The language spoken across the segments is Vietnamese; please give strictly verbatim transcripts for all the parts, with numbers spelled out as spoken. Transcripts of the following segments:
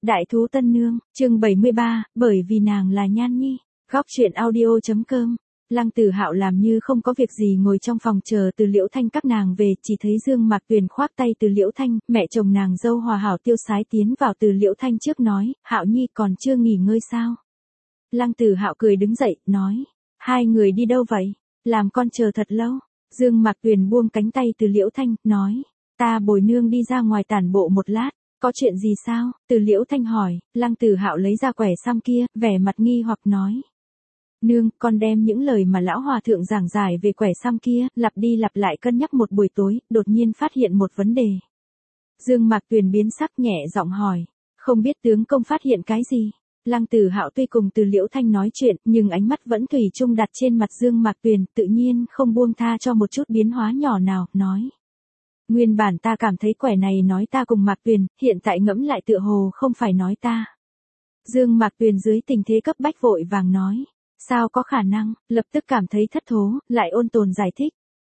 Đại thú tân nương, chương bảy mươi ba, bởi vì nàng là Nhan Nhi. Góc truyện audio.com. Lăng Tử Hạo làm như không có việc gì ngồi trong phòng chờ Từ Liễu Thanh các nàng về, chỉ thấy Dương Mạc Tuyền khoác tay Từ Liễu Thanh, mẹ chồng nàng dâu hòa hảo tiêu sái tiến vào Từ Liễu Thanh trước nói, Hạo Nhi còn chưa nghỉ ngơi sao? Lăng Tử Hạo cười đứng dậy, nói, hai người đi đâu vậy? Làm con chờ thật lâu. Dương Mạc Tuyền buông cánh tay Từ Liễu Thanh, nói, ta bồi nương đi ra ngoài tản bộ một lát. Có chuyện gì sao? Từ Liễu Thanh hỏi. Lăng Tử Hạo lấy ra quẻ xăm kia, vẻ mặt nghi hoặc nói. Nương, con đem những lời mà lão hòa thượng giảng giải về quẻ xăm kia, lặp đi lặp lại cân nhắc một buổi tối, đột nhiên phát hiện một vấn đề. Dương Mạc Tuyền biến sắc nhẹ giọng hỏi. Không biết tướng công phát hiện cái gì? Lăng Tử Hạo tuy cùng Từ Liễu Thanh nói chuyện, nhưng ánh mắt vẫn thủy chung đặt trên mặt Dương Mạc Tuyền, tự nhiên không buông tha cho một chút biến hóa nhỏ nào, nói. Nguyên bản ta cảm thấy quẻ này nói ta cùng Mạc Tuyền, hiện tại ngẫm lại tựa hồ không phải nói ta. Dương Mạc Tuyền dưới tình thế cấp bách vội vàng nói. Sao có khả năng, lập tức cảm thấy thất thố, lại ôn tồn giải thích.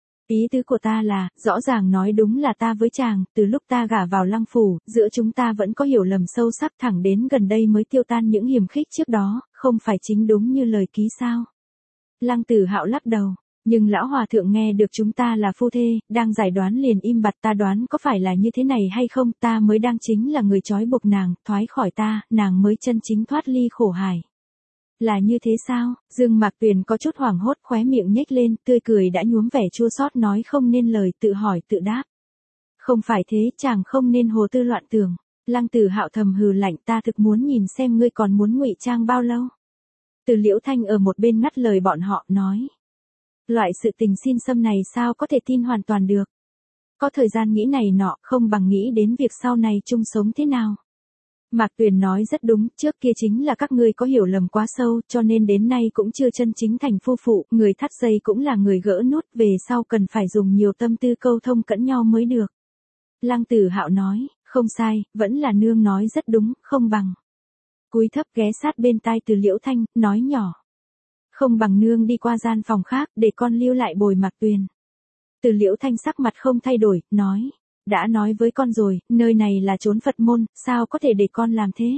Ý tứ của ta là, rõ ràng nói đúng là ta với chàng, từ lúc ta gả vào Lăng phủ, giữa chúng ta vẫn có hiểu lầm sâu sắc, thẳng đến gần đây mới tiêu tan những hiềm khích trước đó, không phải chính đúng như lời ký sao. Lăng Tử Hạo lắc đầu. Nhưng lão hòa thượng nghe được chúng ta là phu thê, đang giải đoán liền im bặt, ta đoán có phải là như thế này hay không, ta mới đang chính là người trói buộc nàng, thoái khỏi ta, nàng mới chân chính thoát ly khổ hải. Là như thế sao? Dương Mạc Tuyền có chút hoảng hốt, khóe miệng nhếch lên, tươi cười đã nhuốm vẻ chua xót, nói không nên lời, tự hỏi tự đáp. Không phải thế, chàng không nên hồ tư loạn tưởng. Lăng Tử Hạo thầm hừ lạnh, ta thực muốn nhìn xem ngươi còn muốn ngụy trang bao lâu. Từ Liễu Thanh ở một bên ngắt lời bọn họ, nói. Loại sự tình xin xâm này sao có thể tin hoàn toàn được. Có thời gian nghĩ này nọ, không bằng nghĩ đến việc sau này chung sống thế nào. Mạc Tuyền nói rất đúng, trước kia chính là các ngươi có hiểu lầm quá sâu, cho nên đến nay cũng chưa chân chính thành phu phụ, người thắt dây cũng là người gỡ nút, về sau cần phải dùng nhiều tâm tư câu thông cẫn nhau mới được. Lăng Tử Hạo nói, không sai, vẫn là nương nói rất đúng, không bằng. Cúi thấp ghé sát bên tai Từ Liễu Thanh, nói nhỏ. Không bằng nương đi qua gian phòng khác, để con lưu lại bồi Mạc Tuyền. Từ Liễu Thanh sắc mặt không thay đổi, nói. Đã nói với con rồi, nơi này là chốn Phật môn, sao có thể để con làm thế?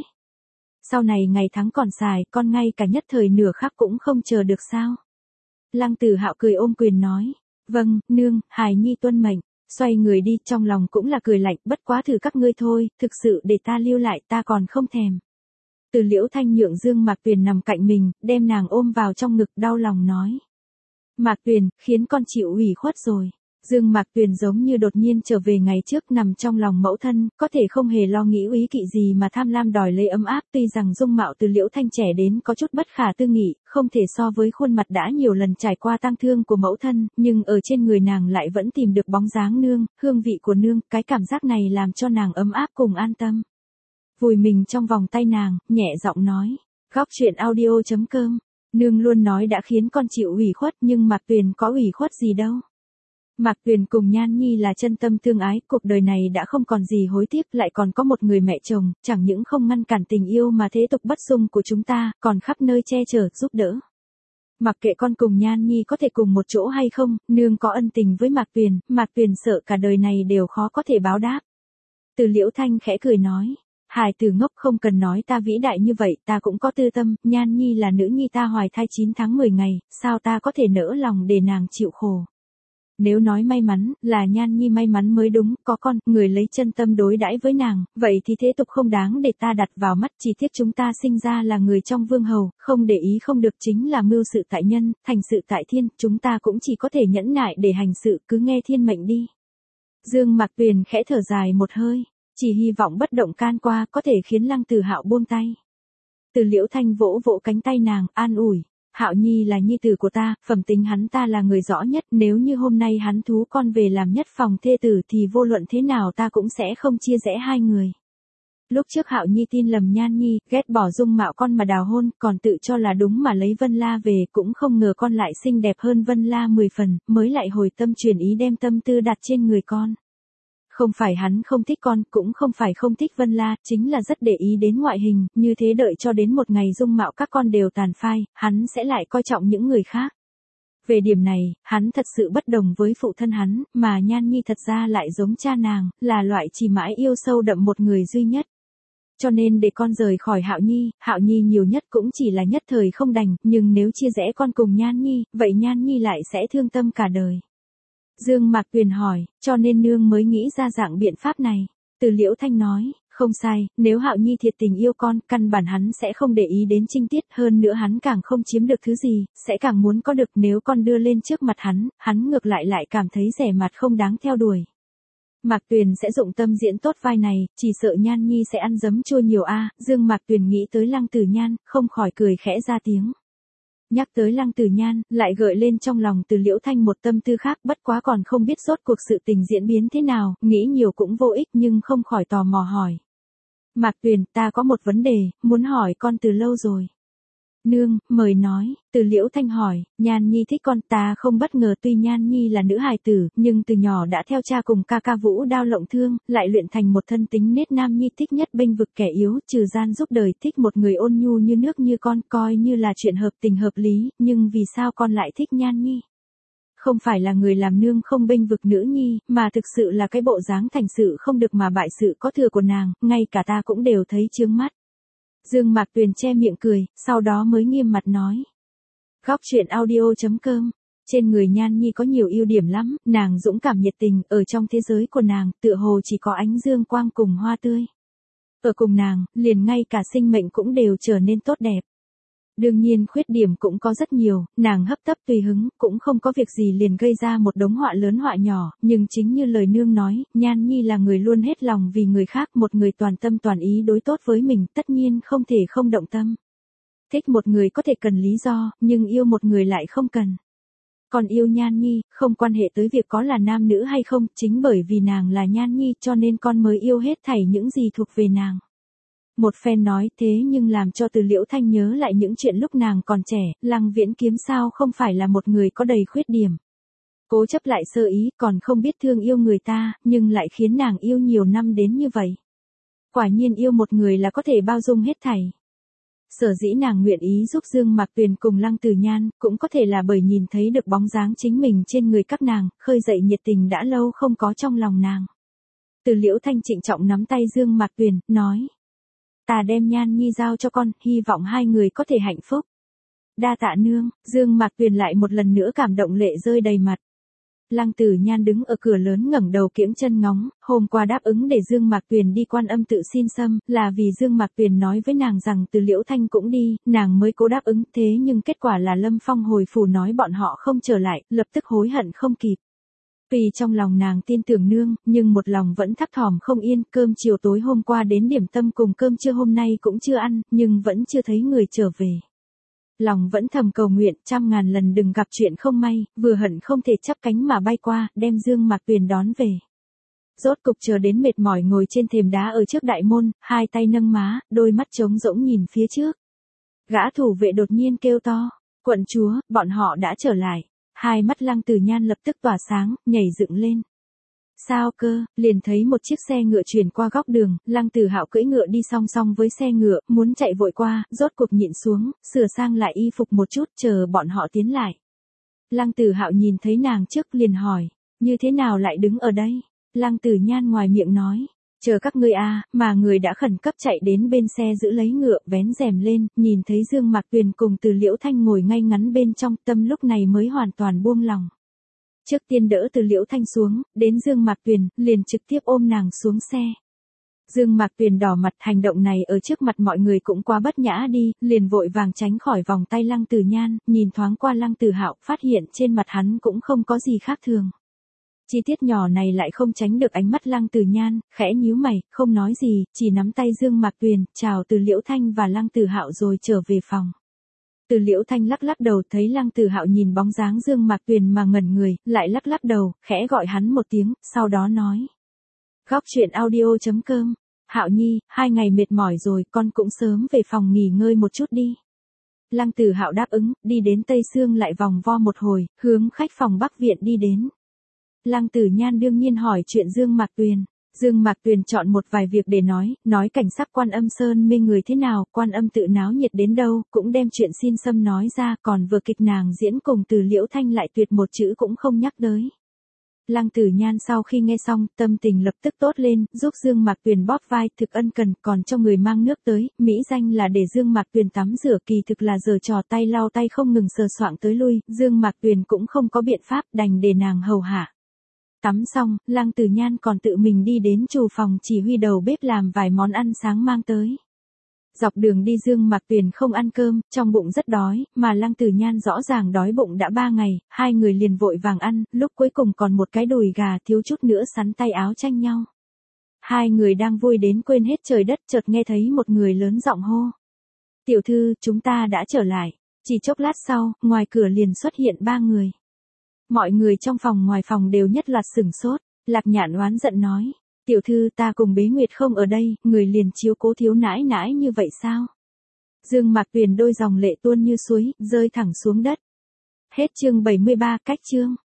Sau này ngày tháng còn dài, con ngay cả nhất thời nửa khắc cũng không chờ được sao? Lăng Tử Hạo cười ôm quyền nói. Vâng, nương, hài nhi tuân mệnh. Xoay người đi, trong lòng cũng là cười lạnh, bất quá thử các ngươi thôi, thực sự để ta lưu lại ta còn không thèm. Từ Liễu Thanh nhượng Dương Mạc Tuyền nằm cạnh mình, đem nàng ôm vào trong ngực, đau lòng nói. Mạc Tuyền, khiến con chịu ủy khuất rồi. Dương Mạc Tuyền giống như đột nhiên trở về ngày trước, nằm trong lòng mẫu thân, có thể không hề lo nghĩ úy kỵ gì mà tham lam đòi lấy ấm áp, tuy rằng dung mạo Từ Liễu Thanh trẻ đến có chút bất khả tư nghị, không thể so với khuôn mặt đã nhiều lần trải qua tang thương của mẫu thân, nhưng ở trên người nàng lại vẫn tìm được bóng dáng nương, hương vị của nương, cái cảm giác này làm cho nàng ấm áp cùng an tâm. Vùi mình trong vòng tay nàng, nhẹ giọng nói. Góc truyện audio.com. Nương luôn nói đã khiến con chịu ủy khuất, nhưng Mạc Tuyền có ủy khuất gì đâu. Mạc Tuyền cùng Nhan Nhi là chân tâm tương ái, cuộc đời này đã không còn gì hối tiếc, lại còn có một người mẹ chồng, chẳng những không ngăn cản tình yêu mà thế tục bất dung của chúng ta, còn khắp nơi che chở, giúp đỡ. Mặc kệ con cùng Nhan Nhi có thể cùng một chỗ hay không, nương có ân tình với Mạc Tuyền, Mạc Tuyền sợ cả đời này đều khó có thể báo đáp. Từ Liễu Thanh khẽ cười nói. Hài tử ngốc, không cần nói ta vĩ đại như vậy, ta cũng có tư tâm, Nhan Nhi là nữ nhi ta hoài thai chín tháng mười ngày, sao ta có thể nỡ lòng để nàng chịu khổ. Nếu nói may mắn, là Nhan Nhi may mắn mới đúng, có con, người lấy chân tâm đối đãi với nàng, vậy thì thế tục không đáng để ta đặt vào mắt, chỉ tiếc chúng ta sinh ra là người trong vương hầu, không để ý không được chính là mưu sự tại nhân, thành sự tại thiên, chúng ta cũng chỉ có thể nhẫn nại để hành sự, cứ nghe thiên mệnh đi. Dương Mạc Tuyền khẽ thở dài một hơi. Chỉ hy vọng bất động can qua có thể khiến Lăng Tử Hạo buông tay. Từ Liễu Thanh vỗ vỗ cánh tay nàng, an ủi. Hạo Nhi là nhi tử của ta, phẩm tính hắn ta là người rõ nhất, nếu như hôm nay hắn thú con về làm nhất phòng thê tử thì vô luận thế nào ta cũng sẽ không chia rẽ hai người. Lúc trước Hạo Nhi tin lầm Nhan Nhi, ghét bỏ dung mạo con mà đào hôn, còn tự cho là đúng mà lấy Vân La về, cũng không ngờ con lại xinh đẹp hơn Vân La mười phần, mới lại hồi tâm chuyển ý đem tâm tư đặt trên người con. Không phải hắn không thích con, cũng không phải không thích Vân La, chính là rất để ý đến ngoại hình, như thế đợi cho đến một ngày dung mạo các con đều tàn phai, hắn sẽ lại coi trọng những người khác. Về điểm này, hắn thật sự bất đồng với phụ thân hắn, mà Nhan Nhi thật ra lại giống cha nàng, là loại chỉ mãi yêu sâu đậm một người duy nhất. cho nên để con rời khỏi Hạo Nhi, Hạo Nhi nhiều nhất cũng chỉ là nhất thời không đành, nhưng nếu chia rẽ con cùng Nhan Nhi, vậy Nhan Nhi lại sẽ thương tâm cả đời. Dương Mạc Tuyền hỏi, cho nên nương mới nghĩ ra dạng biện pháp này. Từ Liễu Thanh nói, không sai, nếu Hạo Nhi thiệt tình yêu con, căn bản hắn sẽ không để ý đến trinh tiết, hơn nữa hắn càng không chiếm được thứ gì, sẽ càng muốn có được, nếu con đưa lên trước mặt hắn, hắn ngược lại lại cảm thấy rẻ mặt không đáng theo đuổi. Mạc Tuyền sẽ dụng tâm diễn tốt vai này, chỉ sợ Nhan Nhi sẽ ăn dấm chua nhiều a. Dương Mạc Tuyền nghĩ tới Lăng Tử Nhan, không khỏi cười khẽ ra tiếng. Nhắc tới Lăng Tử Nhan, lại gợi lên trong lòng Từ Liễu Thanh một tâm tư khác, bất quá còn không biết rốt cuộc sự tình diễn biến thế nào, nghĩ nhiều cũng vô ích nhưng không khỏi tò mò hỏi. Mạc Tuyền, ta có một vấn đề, muốn hỏi con từ lâu rồi. Nương, mời nói. Từ Liễu Thanh hỏi, Nhan Nhi thích con, ta không bất ngờ, tuy Nhan Nhi là nữ hài tử, nhưng từ nhỏ đã theo cha cùng ca ca vũ đao lộng thương, lại luyện thành một thân tính nết nam nhi, thích nhất bênh vực kẻ yếu, trừ gian giúp đời, thích một người ôn nhu như nước như con, coi như là chuyện hợp tình hợp lý, nhưng vì sao con lại thích Nhan Nhi? Không phải là người làm nương không bênh vực nữ nhi, mà thực sự là cái bộ dáng thành sự không được mà bại sự có thừa của nàng, ngay cả ta cũng đều thấy chướng mắt. Dương Mạc Tuyền che miệng cười, sau đó mới nghiêm mặt nói. Góc truyện audio chấm com. Trên người Nhan Nhi có nhiều ưu điểm lắm, nàng dũng cảm nhiệt tình, ở trong thế giới của nàng, tựa hồ chỉ có ánh dương quang cùng hoa tươi. Ở cùng nàng, liền ngay cả sinh mệnh cũng đều trở nên tốt đẹp. Đương nhiên khuyết điểm cũng có rất nhiều, nàng hấp tấp tùy hứng, cũng không có việc gì liền gây ra một đống họa lớn họa nhỏ, nhưng chính như lời nương nói, Nhan Nhi là người luôn hết lòng vì người khác, một người toàn tâm toàn ý đối tốt với mình, tất nhiên không thể không động tâm. Thích một người có thể cần lý do, nhưng yêu một người lại không cần. Còn yêu Nhan Nhi, không quan hệ tới việc có là nam nữ hay không, chính bởi vì nàng là Nhan Nhi cho nên con mới yêu hết thảy những gì thuộc về nàng. Một phen nói thế nhưng làm cho Từ Liễu Thanh nhớ lại những chuyện lúc nàng còn trẻ, Lăng Viễn Kiếm sao không phải là một người có đầy khuyết điểm. Cố chấp lại sơ ý, còn không biết thương yêu người ta, nhưng lại khiến nàng yêu nhiều năm đến như vậy. Quả nhiên yêu một người là có thể bao dung hết thảy. Sở dĩ nàng nguyện ý giúp Dương Mạc Tuyền cùng Lăng Tử Nhan, cũng có thể là bởi nhìn thấy được bóng dáng chính mình trên người các nàng, khơi dậy nhiệt tình đã lâu không có trong lòng nàng. Từ Liễu Thanh trịnh trọng nắm tay Dương Mạc Tuyền, nói. Ta đem Nhan Nhi giao cho con, hy vọng hai người có thể hạnh phúc. Đa tạ nương. Dương Mạc Tuyền lại một lần nữa cảm động lệ rơi đầy mặt. Lăng Tử Nhan đứng ở cửa lớn ngẩng đầu kiễng chân ngóng, hôm qua đáp ứng để Dương Mạc Tuyền đi Quan Âm tự xin xăm, là vì Dương Mạc Tuyền nói với nàng rằng Từ Liễu Thanh cũng đi, nàng mới cố đáp ứng, thế nhưng kết quả là Lâm Phong hồi phủ nói bọn họ không trở lại, lập tức hối hận không kịp. Tuy trong lòng nàng tin tưởng nương, nhưng một lòng vẫn thấp thỏm không yên, cơm chiều tối hôm qua đến điểm tâm cùng cơm trưa hôm nay cũng chưa ăn, nhưng vẫn chưa thấy người trở về. Lòng vẫn thầm cầu nguyện, trăm ngàn lần đừng gặp chuyện không may, vừa hận không thể chắp cánh mà bay qua, đem Dương Mạc Tuyền đón về. Rốt cục chờ đến mệt mỏi ngồi trên thềm đá ở trước đại môn, hai tay nâng má, đôi mắt trống rỗng nhìn phía trước. Gã thủ vệ đột nhiên kêu to, quận chúa, bọn họ đã trở lại. Hai mắt Lăng Tử Nhan lập tức tỏa sáng, nhảy dựng lên. Sao cơ, liền thấy một chiếc xe ngựa chuyển qua góc đường, Lăng Tử Hạo cưỡi ngựa đi song song với xe ngựa, muốn chạy vội qua, rốt cuộc nhịn xuống, sửa sang lại y phục một chút, chờ bọn họ tiến lại. Lăng Tử Hạo nhìn thấy nàng trước liền hỏi, như thế nào lại đứng ở đây? Lăng Tử Nhan ngoài miệng nói, chờ các ngươi a, mà người đã khẩn cấp chạy đến bên xe giữ lấy ngựa, vén rèm lên, nhìn thấy Dương Mạc Tuyền cùng Từ Liễu Thanh ngồi ngay ngắn bên trong, tâm lúc này mới hoàn toàn buông lòng. Trước tiên đỡ Từ Liễu Thanh xuống, đến Dương Mạc Tuyền, liền trực tiếp ôm nàng xuống xe. Dương Mạc Tuyền đỏ mặt, hành động này ở trước mặt mọi người cũng quá bất nhã đi, liền vội vàng tránh khỏi vòng tay Lăng Tử Nhan, nhìn thoáng qua Lăng Tử Hạo, phát hiện trên mặt hắn cũng không có gì khác thường. Chi tiết nhỏ này lại không tránh được ánh mắt Lăng Tử Nhan, khẽ nhíu mày, không nói gì, chỉ nắm tay Dương Mạc Tuyền, chào Từ Liễu Thanh và Lăng Tử Hạo rồi trở về phòng. Từ Liễu Thanh lắc lắc đầu, thấy Lăng Tử Hạo nhìn bóng dáng Dương Mạc Tuyền mà ngẩn người, lại lắc lắc đầu, khẽ gọi hắn một tiếng, sau đó nói. Góc truyện audio chấm com. Hạo Nhi, hai ngày mệt mỏi rồi, con cũng sớm về phòng nghỉ ngơi một chút đi. Lăng Tử Hạo đáp ứng, đi đến Tây Sương lại vòng vo một hồi, hướng khách phòng Bắc Viện đi đến. Lăng Tử Nhan đương nhiên hỏi chuyện Dương Mạc Tuyền. Dương Mạc Tuyền chọn một vài việc để nói, nói cảnh sắc Quan Âm Sơn mê người thế nào, Quan Âm tự náo nhiệt đến đâu, cũng đem chuyện xin xăm nói ra, còn vừa kịch nàng diễn cùng Từ Liễu Thanh lại tuyệt một chữ cũng không nhắc tới. Lăng Tử Nhan sau khi nghe xong, tâm tình lập tức tốt lên, giúp Dương Mạc Tuyền bóp vai, thực ân cần, còn cho người mang nước tới, mỹ danh là để Dương Mạc Tuyền tắm rửa, kỳ thực là giở trò tay lau tay không ngừng sờ soạng tới lui, Dương Mạc Tuyền cũng không có biện pháp, đành để nàng hầu hạ. Tắm xong, Lăng Tử Nhan còn tự mình đi đến trù phòng chỉ huy đầu bếp làm vài món ăn sáng mang tới. Dọc đường đi Dương Mạc Tuyền không ăn cơm, trong bụng rất đói, mà Lăng Tử Nhan rõ ràng đói bụng đã ba ngày, hai người liền vội vàng ăn, lúc cuối cùng còn một cái đùi gà thiếu chút nữa sắn tay áo tranh nhau. Hai người đang vui đến quên hết trời đất, chợt nghe thấy một người lớn giọng hô. Tiểu thư, chúng ta đã trở lại. Chỉ chốc lát sau, ngoài cửa liền xuất hiện ba người. Mọi người trong phòng ngoài phòng đều nhất loạt sửng sốt, Lạc Nhạn oán giận nói. Tiểu thư, ta cùng Bế Nguyệt không ở đây, người liền chiếu cố thiếu nãi nãi như vậy sao? Dương Mạc Tuyền đôi dòng lệ tuôn như suối, rơi thẳng xuống đất. Hết chương bảy mươi ba, cách chương.